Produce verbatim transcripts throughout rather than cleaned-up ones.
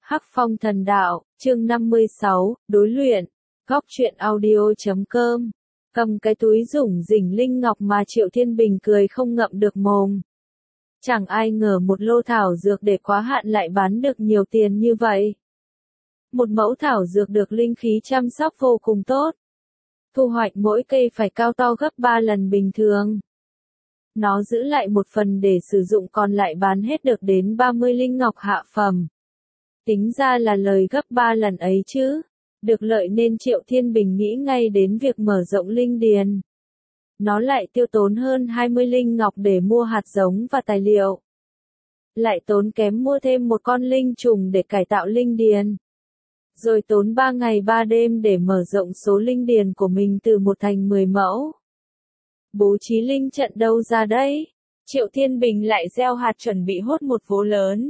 Hắc Phong Thần Đạo, chương năm mươi sáu, đối luyện. Góc truyện audio chấm com. Cầm cái túi rủng rỉnh linh ngọc mà Triệu Thiên Bình cười không ngậm được mồm. Chẳng ai ngờ một lô thảo dược để quá hạn lại bán được nhiều tiền như vậy. Một mẫu thảo dược được linh khí chăm sóc vô cùng tốt. Thu hoạch mỗi cây phải cao to gấp ba lần bình thường. Nó giữ lại một phần để sử dụng còn lại bán hết được đến ba mươi linh ngọc hạ phẩm. Tính ra là lời gấp ba lần ấy chứ. Được lợi nên Triệu Thiên Bình nghĩ ngay đến việc mở rộng linh điền. Nó lại tiêu tốn hơn hai mươi linh ngọc để mua hạt giống và tài liệu. Lại tốn kém mua thêm một con linh trùng để cải tạo linh điền. Rồi tốn ba ngày ba đêm để mở rộng số linh điền của mình từ một thành mười mẫu. Bố trí linh trận đâu ra đây? Triệu Thiên Bình lại gieo hạt chuẩn bị hốt một vố lớn.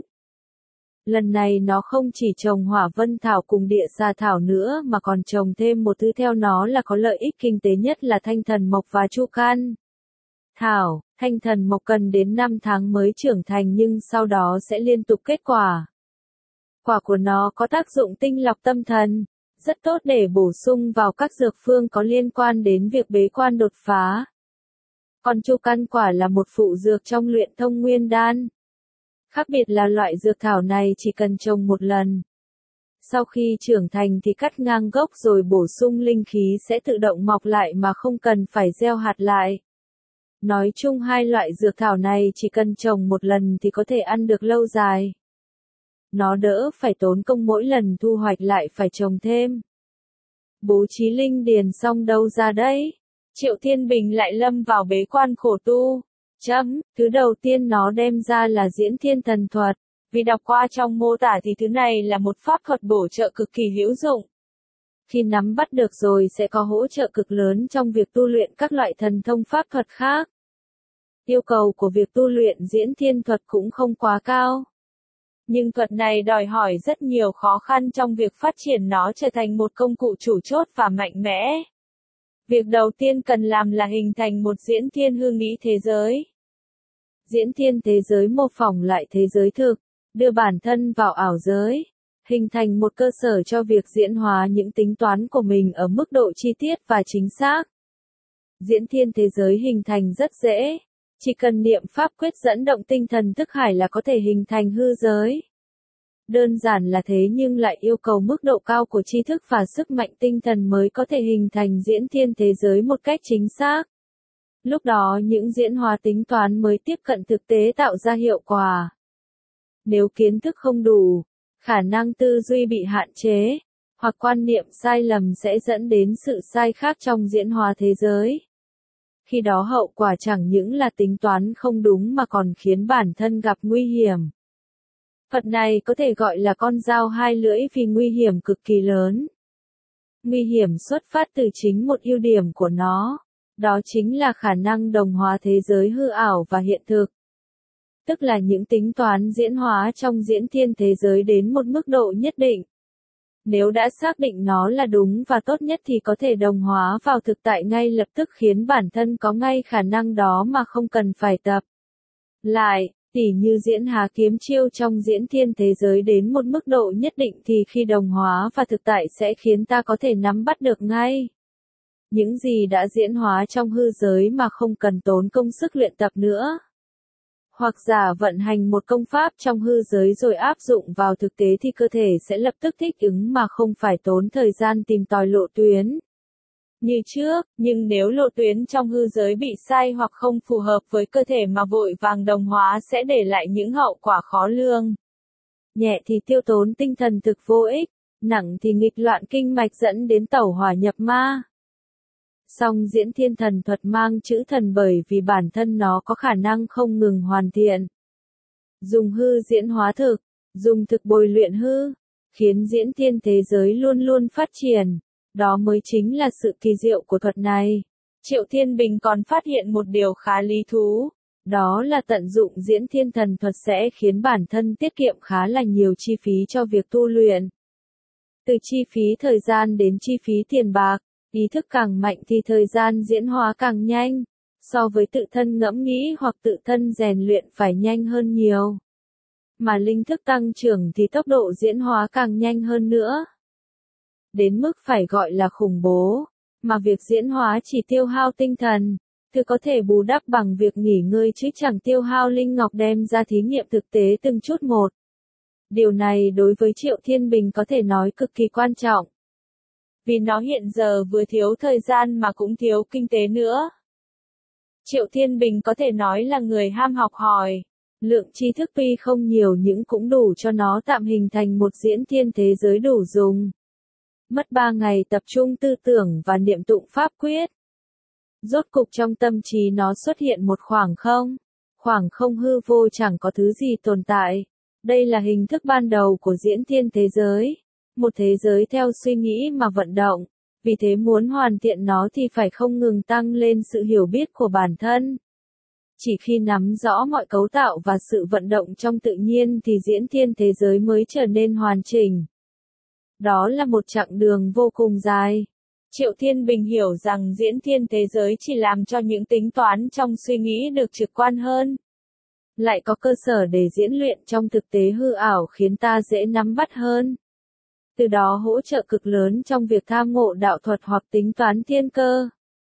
Lần này nó không chỉ trồng hỏa vân thảo cùng địa sa thảo nữa mà còn trồng thêm một thứ theo nó là có lợi ích kinh tế nhất là thanh thần mộc và chu can. Thảo, thanh thần mộc cần đến năm tháng mới trưởng thành nhưng sau đó sẽ liên tục kết quả. Quả của nó có tác dụng tinh lọc tâm thần, rất tốt để bổ sung vào các dược phương có liên quan đến việc bế quan đột phá. Còn chu can quả là một phụ dược trong luyện thông nguyên đan. Khác biệt là loại dược thảo này chỉ cần trồng một lần. Sau khi trưởng thành thì cắt ngang gốc rồi bổ sung linh khí sẽ tự động mọc lại mà không cần phải gieo hạt lại. Nói chung hai loại dược thảo này chỉ cần trồng một lần thì có thể ăn được lâu dài. Nó đỡ phải tốn công mỗi lần thu hoạch lại phải trồng thêm. Bố trí linh điền xong đâu ra đấy? Triệu Thiên Bình lại lâm vào bế quan khổ tu. Chấm, thứ đầu tiên nó đem ra là diễn thiên thần thuật. Vì đọc qua trong mô tả thì thứ này là một pháp thuật bổ trợ cực kỳ hữu dụng. Khi nắm bắt được rồi sẽ có hỗ trợ cực lớn trong việc tu luyện các loại thần thông pháp thuật khác. Yêu cầu của việc tu luyện diễn thiên thuật cũng không quá cao. Nhưng thuật này đòi hỏi rất nhiều khó khăn trong việc phát triển nó trở thành một công cụ chủ chốt và mạnh mẽ. Việc đầu tiên cần làm là hình thành một diễn thiên hư nghĩ thế giới. Diễn thiên thế giới mô phỏng lại thế giới thực, đưa bản thân vào ảo giới, hình thành một cơ sở cho việc diễn hóa những tính toán của mình ở mức độ chi tiết và chính xác. Diễn thiên thế giới hình thành rất dễ, chỉ cần niệm pháp quyết dẫn động tinh thần thức hải là có thể hình thành hư giới. Đơn giản là thế nhưng lại yêu cầu mức độ cao của tri thức và sức mạnh tinh thần mới có thể hình thành diễn thiên thế giới một cách chính xác. Lúc đó những diễn hóa tính toán mới tiếp cận thực tế tạo ra hiệu quả. Nếu kiến thức không đủ, khả năng tư duy bị hạn chế, hoặc quan niệm sai lầm sẽ dẫn đến sự sai khác trong diễn hóa thế giới. Khi đó hậu quả chẳng những là tính toán không đúng mà còn khiến bản thân gặp nguy hiểm. Thuật này có thể gọi là con dao hai lưỡi vì nguy hiểm cực kỳ lớn. Nguy hiểm xuất phát từ chính một ưu điểm của nó, đó chính là khả năng đồng hóa thế giới hư ảo và hiện thực. Tức là những tính toán diễn hóa trong diễn thiên thế giới đến một mức độ nhất định. Nếu đã xác định nó là đúng và tốt nhất thì có thể đồng hóa vào thực tại ngay lập tức khiến bản thân có ngay khả năng đó mà không cần phải tập. Lại, tỉ như diễn há kiếm chiêu trong diễn thiên thế giới đến một mức độ nhất định thì khi đồng hóa và thực tại sẽ khiến ta có thể nắm bắt được ngay. Những gì đã diễn hóa trong hư giới mà không cần tốn công sức luyện tập nữa. Hoặc giả vận hành một công pháp trong hư giới rồi áp dụng vào thực tế thì cơ thể sẽ lập tức thích ứng mà không phải tốn thời gian tìm tòi lộ tuyến. Như trước, nhưng nếu lộ tuyến trong hư giới bị sai hoặc không phù hợp với cơ thể mà vội vàng đồng hóa sẽ để lại những hậu quả khó lường. Nhẹ thì tiêu tốn tinh thần thực vô ích, nặng thì nghịch loạn kinh mạch dẫn đến tẩu hỏa nhập ma. Song diễn thiên thần thuật mang chữ thần bởi vì bản thân nó có khả năng không ngừng hoàn thiện. Dùng hư diễn hóa thực, dùng thực bồi luyện hư, khiến diễn thiên thế giới luôn luôn phát triển. Đó mới chính là sự kỳ diệu của thuật này. Triệu Thiên Bình còn phát hiện một điều khá lý thú. Đó là tận dụng diễn thiên thần thuật sẽ khiến bản thân tiết kiệm khá là nhiều chi phí cho việc tu luyện. Từ chi phí thời gian đến chi phí tiền bạc, ý thức càng mạnh thì thời gian diễn hóa càng nhanh, so với tự thân ngẫm nghĩ hoặc tự thân rèn luyện phải nhanh hơn nhiều. Mà linh thức tăng trưởng thì tốc độ diễn hóa càng nhanh hơn nữa. Đến mức phải gọi là khủng bố, mà việc diễn hóa chỉ tiêu hao tinh thần, thứ có thể bù đắp bằng việc nghỉ ngơi chứ chẳng tiêu hao linh ngọc đem ra thí nghiệm thực tế từng chút một. Điều này đối với Triệu Thiên Bình có thể nói cực kỳ quan trọng. Vì nó hiện giờ vừa thiếu thời gian mà cũng thiếu kinh tế nữa. Triệu Thiên Bình có thể nói là người ham học hỏi. Lượng tri thức tuy không nhiều nhưng cũng đủ cho nó tạm hình thành một diễn thiên thế giới đủ dùng. Mất ba ngày tập trung tư tưởng và niệm tụng pháp quyết. Rốt cục trong tâm trí nó xuất hiện một khoảng không. Khoảng không hư vô chẳng có thứ gì tồn tại. Đây là hình thức ban đầu của diễn thiên thế giới. Một thế giới theo suy nghĩ mà vận động. Vì thế muốn hoàn thiện nó thì phải không ngừng tăng lên sự hiểu biết của bản thân. Chỉ khi nắm rõ mọi cấu tạo và sự vận động trong tự nhiên thì diễn thiên thế giới mới trở nên hoàn chỉnh. Đó là một chặng đường vô cùng dài. Triệu Thiên Bình hiểu rằng diễn thiên thế giới chỉ làm cho những tính toán trong suy nghĩ được trực quan hơn. Lại có cơ sở để diễn luyện trong thực tế hư ảo khiến ta dễ nắm bắt hơn. Từ đó hỗ trợ cực lớn trong việc tham ngộ đạo thuật hoặc tính toán thiên cơ.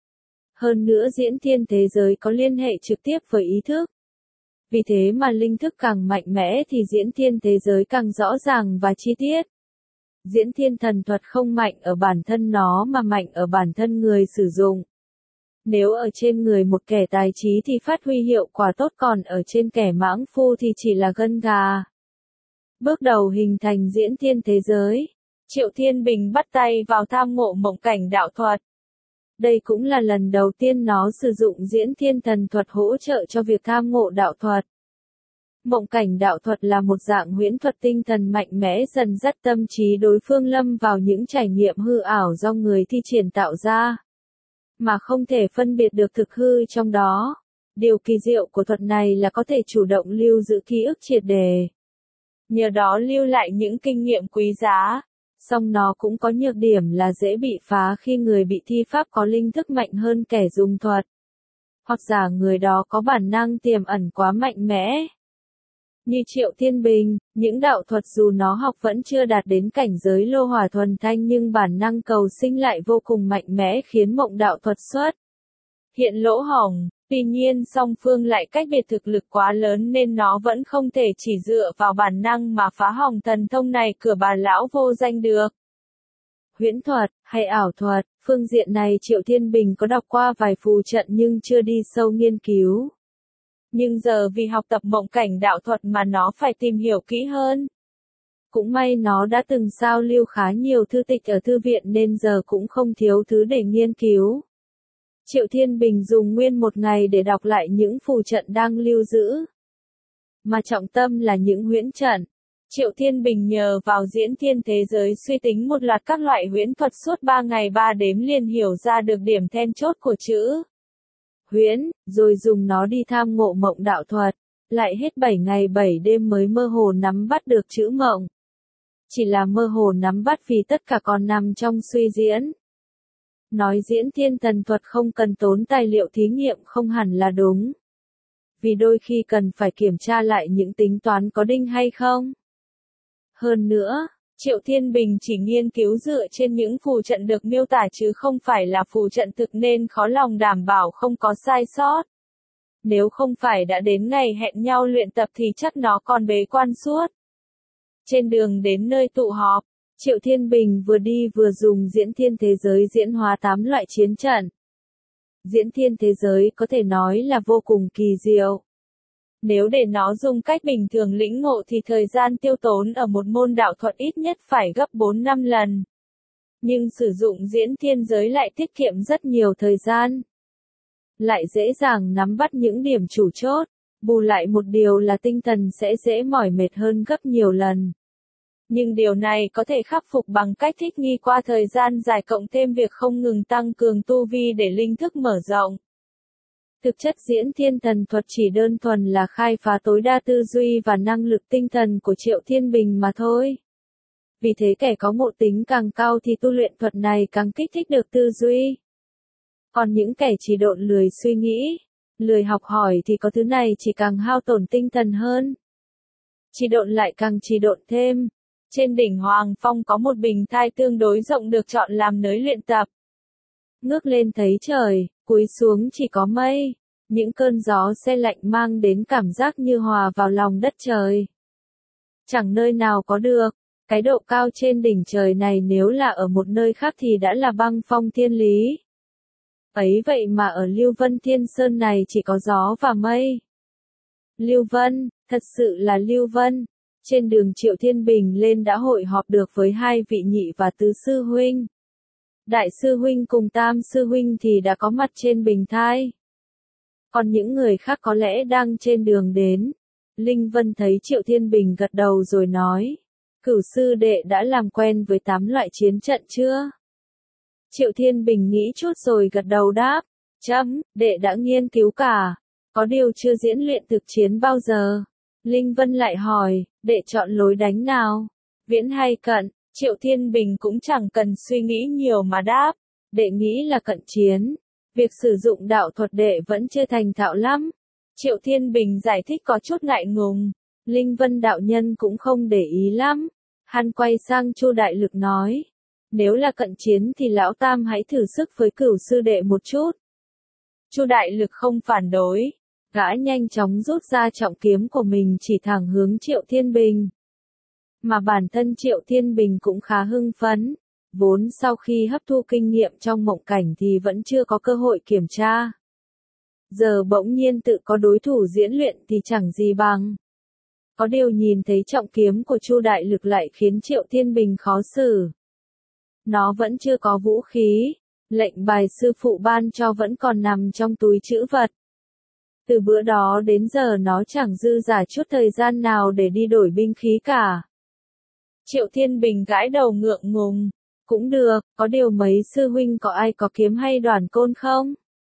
Hơn nữa diễn thiên thế giới có liên hệ trực tiếp với ý thức. Vì thế mà linh thức càng mạnh mẽ thì diễn thiên thế giới càng rõ ràng và chi tiết. Diễn thiên thần thuật không mạnh ở bản thân nó mà mạnh ở bản thân người sử dụng. Nếu ở trên người một kẻ tài trí thì phát huy hiệu quả tốt, còn ở trên kẻ mãng phu thì chỉ là gân gà. Bước đầu hình thành diễn thiên thế giới, Triệu Thiên Bình bắt tay vào tham ngộ mộng cảnh đạo thuật. Đây cũng là lần đầu tiên nó sử dụng diễn thiên thần thuật hỗ trợ cho việc tham ngộ đạo thuật. Mộng cảnh đạo thuật là một dạng huyễn thuật tinh thần mạnh mẽ dần dắt tâm trí đối phương lâm vào những trải nghiệm hư ảo do người thi triển tạo ra, mà không thể phân biệt được thực hư trong đó. Điều kỳ diệu của thuật này là có thể chủ động lưu giữ ký ức triệt để. Nhờ đó lưu lại những kinh nghiệm quý giá. Song nó cũng có nhược điểm là dễ bị phá khi người bị thi pháp có linh thức mạnh hơn kẻ dùng thuật. Hoặc giả người đó có bản năng tiềm ẩn quá mạnh mẽ. Như Triệu Thiên Bình, những đạo thuật dù nó học vẫn chưa đạt đến cảnh giới lô hỏa thuần thanh nhưng bản năng cầu sinh lại vô cùng mạnh mẽ khiến mộng đạo thuật xuất hiện lỗ hổng. Tuy nhiên song phương lại cách biệt thực lực quá lớn nên nó vẫn không thể chỉ dựa vào bản năng mà phá hỏng thần thông này cửa bà lão vô danh được. Huyễn thuật, hay ảo thuật, phương diện này Triệu Thiên Bình có đọc qua vài phù trận nhưng chưa đi sâu nghiên cứu. Nhưng giờ vì học tập mộng cảnh đạo thuật mà nó phải tìm hiểu kỹ hơn. Cũng may nó đã từng sao lưu khá nhiều thư tịch ở thư viện nên giờ cũng không thiếu thứ để nghiên cứu. Triệu Thiên Bình dùng nguyên một ngày để đọc lại những phù trận đang lưu giữ. Mà trọng tâm là những huyễn trận. Triệu Thiên Bình nhờ vào diễn thiên thế giới suy tính một loạt các loại huyễn thuật suốt ba ngày ba đêm liền hiểu ra được điểm then chốt của chữ huyễn, rồi dùng nó đi tham ngộ mộng đạo thuật. Lại hết bảy ngày bảy đêm mới mơ hồ nắm bắt được chữ mộng. Chỉ là mơ hồ nắm bắt vì tất cả còn nằm trong suy diễn. Nói diễn thiên thần thuật không cần tốn tài liệu thí nghiệm không hẳn là đúng. Vì đôi khi cần phải kiểm tra lại những tính toán có đinh hay không. Hơn nữa, Triệu Thiên Bình chỉ nghiên cứu dựa trên những phù trận được miêu tả chứ không phải là phù trận thực nên khó lòng đảm bảo không có sai sót. Nếu không phải đã đến ngày hẹn nhau luyện tập thì chắc nó còn bế quan suốt. Trên đường đến nơi tụ họp, Triệu Thiên Bình vừa đi vừa dùng diễn thiên thế giới diễn hóa tám loại chiến trận. Diễn thiên thế giới có thể nói là vô cùng kỳ diệu. Nếu để nó dùng cách bình thường lĩnh ngộ thì thời gian tiêu tốn ở một môn đạo thuật ít nhất phải gấp bốn năm lần. Nhưng sử dụng diễn thiên giới lại tiết kiệm rất nhiều thời gian. Lại dễ dàng nắm bắt những điểm chủ chốt, bù lại một điều là tinh thần sẽ dễ mỏi mệt hơn gấp nhiều lần. Nhưng điều này có thể khắc phục bằng cách thích nghi qua thời gian dài cộng thêm việc không ngừng tăng cường tu vi để linh thức mở rộng. Thực chất diễn thiên thần thuật chỉ đơn thuần là khai phá tối đa tư duy và năng lực tinh thần của Triệu Thiên Bình mà thôi. Vì thế kẻ có ngộ tính càng cao thì tu luyện thuật này càng kích thích được tư duy. Còn những kẻ chỉ độn lười suy nghĩ, lười học hỏi thì có thứ này chỉ càng hao tổn tinh thần hơn. Trì độn lại càng trì độn thêm. Trên đỉnh Hoàng Phong có một bình thai tương đối rộng được chọn làm nơi luyện tập. Ngước lên thấy trời, cúi xuống chỉ có mây. Những cơn gió se lạnh mang đến cảm giác như hòa vào lòng đất trời. Chẳng nơi nào có được. Cái độ cao trên đỉnh trời này nếu là ở một nơi khác thì đã là băng phong thiên lý. Ấy vậy mà ở Lưu Vân Thiên Sơn này chỉ có gió và mây. Lưu Vân, thật sự là Lưu Vân. Trên đường Triệu Thiên Bình lên đã hội họp được với hai vị nhị và tứ sư huynh. Đại sư huynh cùng tam sư huynh thì đã có mặt trên bình thai. Còn những người khác có lẽ đang trên đường đến. Linh Vân thấy Triệu Thiên Bình gật đầu rồi nói. Cửu sư đệ đã làm quen với tám loại chiến trận chưa? Triệu Thiên Bình nghĩ chút rồi gật đầu đáp. Chấm, đệ đã nghiên cứu cả. Có điều chưa diễn luyện thực chiến bao giờ. Linh Vân lại hỏi, đệ chọn lối đánh nào? Viễn hay cận? Triệu Thiên Bình cũng chẳng cần suy nghĩ nhiều mà đáp. Đệ nghĩ là cận chiến. Việc sử dụng đạo thuật đệ vẫn chưa thành thạo lắm. Triệu Thiên Bình giải thích có chút ngại ngùng. Linh Vân đạo nhân cũng không để ý lắm. Hắn quay sang Chu Đại Lực nói. Nếu là cận chiến thì lão tam hãy thử sức với cửu sư đệ một chút. Chu Đại Lực không phản đối. Gã nhanh chóng rút ra trọng kiếm của mình chỉ thẳng hướng Triệu Thiên Bình. Mà bản thân Triệu Thiên Bình cũng khá hưng phấn. Vốn sau khi hấp thu kinh nghiệm trong mộng cảnh thì vẫn chưa có cơ hội kiểm tra. Giờ bỗng nhiên tự có đối thủ diễn luyện thì chẳng gì bằng. Có điều nhìn thấy trọng kiếm của Chu Đại Lực lại khiến Triệu Thiên Bình khó xử. Nó vẫn chưa có vũ khí. Lệnh bài sư phụ ban cho vẫn còn nằm trong túi trữ vật. Từ bữa đó đến giờ nó chẳng dư giả chút thời gian nào để đi đổi binh khí cả. Triệu Thiên Bình gãi đầu ngượng ngùng. Cũng được, có điều mấy sư huynh có ai có kiếm hay đoàn côn không?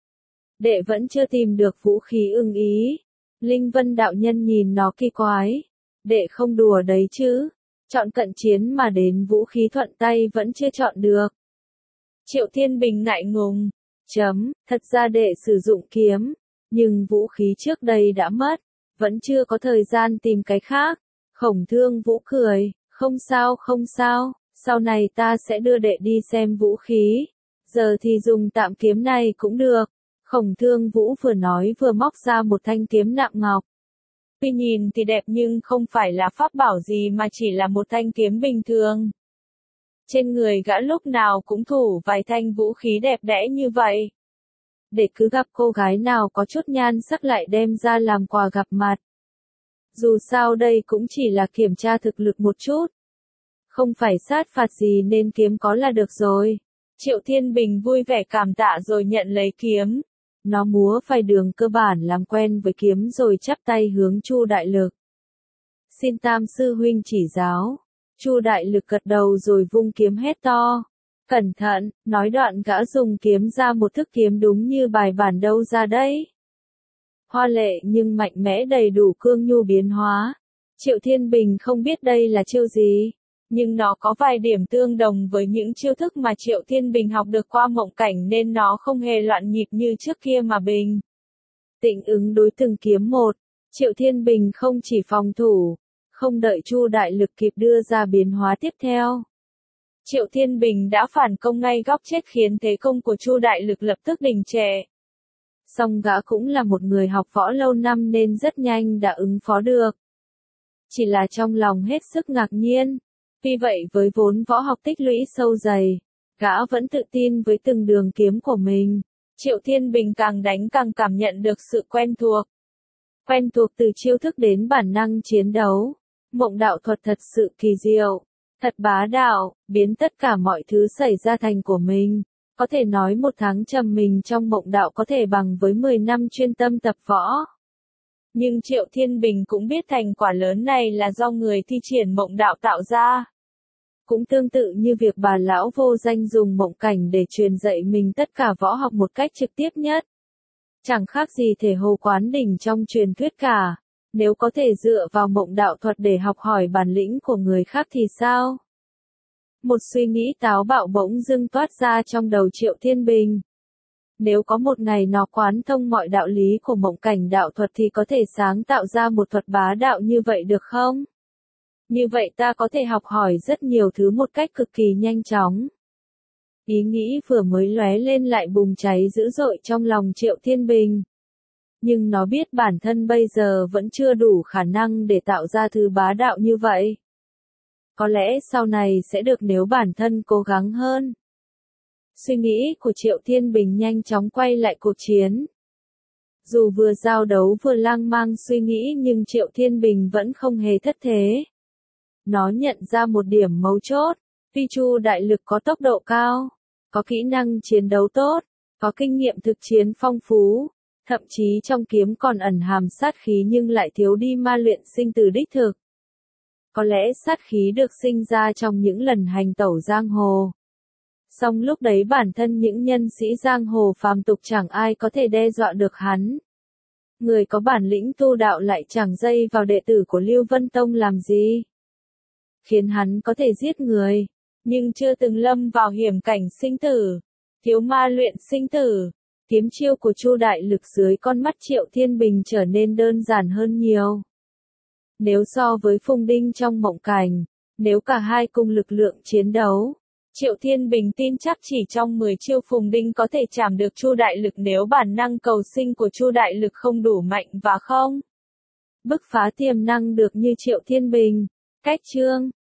Đệ vẫn chưa tìm được vũ khí ưng ý. Linh Vân đạo nhân nhìn nó kỳ quái. Đệ không đùa đấy chứ. Chọn cận chiến mà đến vũ khí thuận tay vẫn chưa chọn được. Triệu Thiên Bình ngại ngùng. Chấm, thật ra đệ sử dụng kiếm. Nhưng vũ khí trước đây đã mất. Vẫn chưa có thời gian tìm cái khác. Khổng Thương Vũ cười. Không sao không sao. Sau này ta sẽ đưa đệ đi xem vũ khí. Giờ thì dùng tạm kiếm này cũng được. Khổng Thương Vũ vừa nói vừa móc ra một thanh kiếm nạm ngọc. Tuy nhìn thì đẹp nhưng không phải là pháp bảo gì mà chỉ là một thanh kiếm bình thường. Trên người gã lúc nào cũng thủ vài thanh vũ khí đẹp đẽ như vậy. Để cứ gặp cô gái nào có chút nhan sắc lại đem ra làm quà gặp mặt. Dù sao đây cũng chỉ là kiểm tra thực lực một chút. Không phải sát phạt gì nên kiếm có là được rồi. Triệu Thiên Bình vui vẻ cảm tạ rồi nhận lấy kiếm. Nó múa phải đường cơ bản làm quen với kiếm rồi chắp tay hướng Chu Đại Lực. Xin tam sư huynh chỉ giáo. Chu Đại Lực gật đầu rồi vung kiếm hét to. Cẩn thận, nói đoạn gã dùng kiếm ra một thức kiếm đúng như bài bản đâu ra đấy. Hoa lệ nhưng mạnh mẽ đầy đủ cương nhu biến hóa. Triệu Thiên Bình không biết đây là chiêu gì. Nhưng nó có vài điểm tương đồng với những chiêu thức mà Triệu Thiên Bình học được qua mộng cảnh nên nó không hề loạn nhịp như trước kia mà bình. Tĩnh ứng đối từng kiếm một, Triệu Thiên Bình không chỉ phòng thủ, không đợi Chu Đại Lực kịp đưa ra biến hóa tiếp theo. Triệu Thiên Bình đã phản công ngay góc chết khiến thế công của Chu Đại Lực lập tức đình trệ. Song gã cũng là một người học võ lâu năm nên rất nhanh đã ứng phó được. Chỉ là trong lòng hết sức ngạc nhiên. Vì vậy với vốn võ học tích lũy sâu dày, gã vẫn tự tin với từng đường kiếm của mình. Triệu Thiên Bình càng đánh càng cảm nhận được sự quen thuộc. Quen thuộc từ chiêu thức đến bản năng chiến đấu. Mộng đạo thuật thật sự kỳ diệu, thật bá đạo, biến tất cả mọi thứ xảy ra thành của mình. Có thể nói một tháng trầm mình trong mộng đạo có thể bằng với mười năm chuyên tâm tập võ. Nhưng Triệu Thiên Bình cũng biết thành quả lớn này là do người thi triển mộng đạo tạo ra. Cũng tương tự như việc bà lão vô danh dùng mộng cảnh để truyền dạy mình tất cả võ học một cách trực tiếp nhất. Chẳng khác gì thể Hồ Quán Đỉnh trong truyền thuyết cả. Nếu có thể dựa vào mộng đạo thuật để học hỏi bản lĩnh của người khác thì sao? Một suy nghĩ táo bạo bỗng dưng toát ra trong đầu Triệu Thiên Bình. Nếu có một ngày nó quán thông mọi đạo lý của mộng cảnh đạo thuật thì có thể sáng tạo ra một thuật bá đạo như vậy được không? Như vậy ta có thể học hỏi rất nhiều thứ một cách cực kỳ nhanh chóng. Ý nghĩ vừa mới lóe lên lại bùng cháy dữ dội trong lòng Triệu Thiên Bình. Nhưng nó biết bản thân bây giờ vẫn chưa đủ khả năng để tạo ra thứ bá đạo như vậy. Có lẽ sau này sẽ được nếu bản thân cố gắng hơn. Suy nghĩ của Triệu Thiên Bình nhanh chóng quay lại cuộc chiến. Dù vừa giao đấu vừa lang mang suy nghĩ nhưng Triệu Thiên Bình vẫn không hề thất thế. Nó nhận ra một điểm mấu chốt, Phi Chu đại lực có tốc độ cao, có kỹ năng chiến đấu tốt, có kinh nghiệm thực chiến phong phú, thậm chí trong kiếm còn ẩn hàm sát khí nhưng lại thiếu đi ma luyện sinh từ đích thực. Có lẽ sát khí được sinh ra trong những lần hành tẩu giang hồ. Song lúc đấy bản thân những nhân sĩ giang hồ phàm tục chẳng ai có thể đe dọa được hắn. Người có bản lĩnh tu đạo lại chẳng dây vào đệ tử của Lưu Vân Tông làm gì. Khiến hắn có thể giết người, nhưng chưa từng lâm vào hiểm cảnh sinh tử, thiếu ma luyện sinh tử. Kiếm chiêu của Chu đại lực dưới con mắt Triệu Thiên Bình trở nên đơn giản hơn nhiều. Nếu so với Phùng Đinh trong mộng cảnh, nếu cả hai cùng lực lượng chiến đấu, Triệu Thiên Bình tin chắc chỉ trong mười chiêu Phùng Đinh có thể chạm được Chu đại lực nếu bản năng cầu sinh của Chu đại lực không đủ mạnh và không bứt phá tiềm năng được như Triệu Thiên Bình. Cách chương